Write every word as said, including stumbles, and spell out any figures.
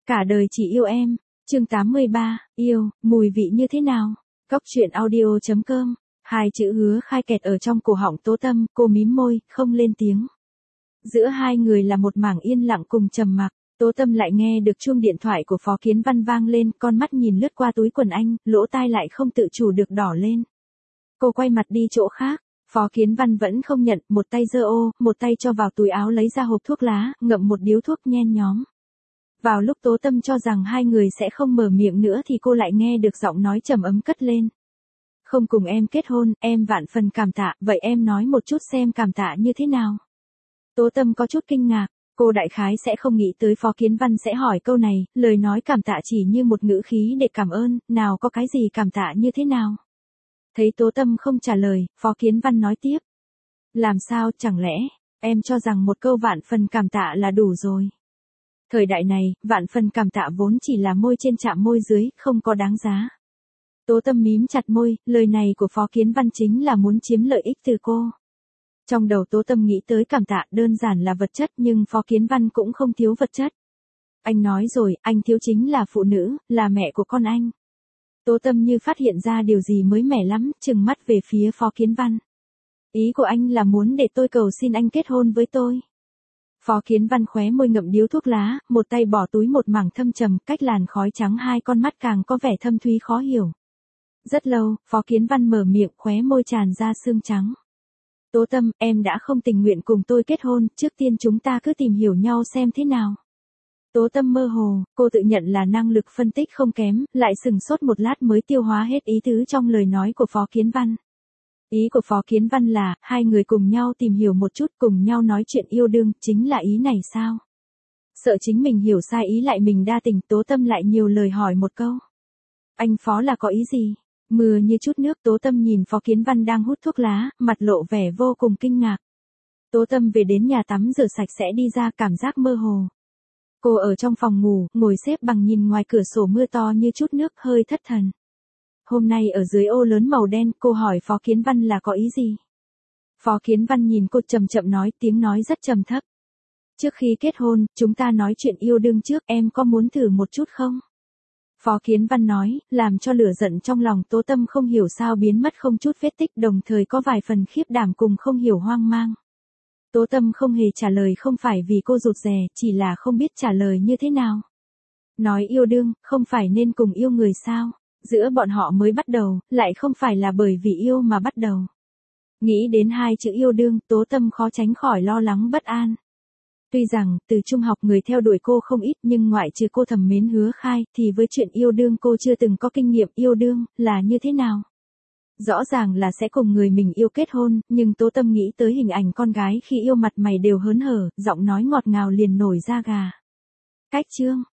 Cả đời chỉ yêu em. Chương tám mươi ba, yêu, mùi vị như thế nào? Cóc truyện audio chấm com. Hai chữ hứa khai kẹt ở trong cổ họng Tố Tâm, cô mím môi, không lên tiếng. Giữa hai người là một mảng yên lặng cùng trầm mặc. Tố Tâm lại nghe được chuông điện thoại của Phó Kiến Văn vang lên, con mắt nhìn lướt qua túi quần anh, lỗ tai lại không tự chủ được đỏ lên. Cô quay mặt đi chỗ khác. Phó Kiến Văn vẫn không nhận, một tay giơ ô, một tay cho vào túi áo lấy ra hộp thuốc lá, ngậm một điếu thuốc nhen nhóm. Vào lúc Tố Tâm cho rằng hai người sẽ không mở miệng nữa thì cô lại nghe được giọng nói trầm ấm cất lên. Không cùng em kết hôn, em vạn phần cảm tạ, vậy em nói một chút xem cảm tạ như thế nào? Tố Tâm có chút kinh ngạc, cô đại khái sẽ không nghĩ tới Phó Kiến Văn sẽ hỏi câu này, lời nói cảm tạ chỉ như một ngữ khí để cảm ơn, nào có cái gì cảm tạ như thế nào? Thấy Tố Tâm không trả lời, Phó Kiến Văn nói tiếp. Làm sao, chẳng lẽ, em cho rằng một câu vạn phần cảm tạ là đủ rồi? Thời đại này, vạn phần cảm tạ vốn chỉ là môi trên chạm môi dưới, không có đáng giá. Tố Tâm mím chặt môi, lời này của Phó Kiến Văn chính là muốn chiếm lợi ích từ cô. Trong đầu Tố Tâm nghĩ tới cảm tạ đơn giản là vật chất nhưng Phó Kiến Văn cũng không thiếu vật chất. Anh nói rồi, anh thiếu chính là phụ nữ, là mẹ của con anh. Tố Tâm như phát hiện ra điều gì mới mẻ lắm, trừng mắt về phía Phó Kiến Văn. Ý của anh là muốn để tôi cầu xin anh kết hôn với tôi. Phó Kiến Văn khóe môi ngậm điếu thuốc lá, một tay bỏ túi một mảng thâm trầm, cách làn khói trắng hai con mắt càng có vẻ thâm thúy khó hiểu. Rất lâu, Phó Kiến Văn mở miệng, khóe môi tràn ra sương trắng. Tố Tâm, em đã không tình nguyện cùng tôi kết hôn, trước tiên chúng ta cứ tìm hiểu nhau xem thế nào. Tố Tâm mơ hồ, cô tự nhận là năng lực phân tích không kém, lại sừng sốt một lát mới tiêu hóa hết ý tứ trong lời nói của Phó Kiến Văn. Ý của Phó Kiến Văn là, hai người cùng nhau tìm hiểu một chút, cùng nhau nói chuyện yêu đương, chính là ý này sao? Sợ chính mình hiểu sai ý lại mình đa tình, Tố Tâm lại nhiều lời hỏi một câu. Anh Phó là có ý gì? Mưa như chút nước. Tố Tâm nhìn Phó Kiến Văn đang hút thuốc lá, mặt lộ vẻ vô cùng kinh ngạc. Tố Tâm về đến nhà tắm rửa sạch sẽ đi ra, cảm giác mơ hồ. Cô ở trong phòng ngủ, ngồi xếp bằng nhìn ngoài cửa sổ mưa to như chút nước, hơi thất thần. Hôm nay ở dưới ô lớn màu đen, cô hỏi Phó Kiến Văn là có ý gì? Phó Kiến Văn nhìn cô chậm chậm nói, tiếng nói rất trầm thấp. Trước khi kết hôn, chúng ta nói chuyện yêu đương trước, em có muốn thử một chút không? Phó Kiến Văn nói, làm cho lửa giận trong lòng Tố Tâm không hiểu sao biến mất không chút vết tích, đồng thời có vài phần khiếp đảm cùng không hiểu hoang mang. Tố Tâm không hề trả lời không phải vì cô rụt rè, chỉ là không biết trả lời như thế nào. Nói yêu đương, không phải nên cùng yêu người sao? Giữa bọn họ mới bắt đầu, lại không phải là bởi vì yêu mà bắt đầu. Nghĩ đến hai chữ yêu đương, Tố Tâm khó tránh khỏi lo lắng bất an. Tuy rằng, từ trung học người theo đuổi cô không ít nhưng ngoại trừ cô thầm mến Hứa Khai, thì với chuyện yêu đương cô chưa từng có kinh nghiệm yêu đương, là như thế nào? Rõ ràng là sẽ cùng người mình yêu kết hôn, nhưng Tố Tâm nghĩ tới hình ảnh con gái khi yêu mặt mày đều hớn hở, giọng nói ngọt ngào liền nổi da gà. Cách chương.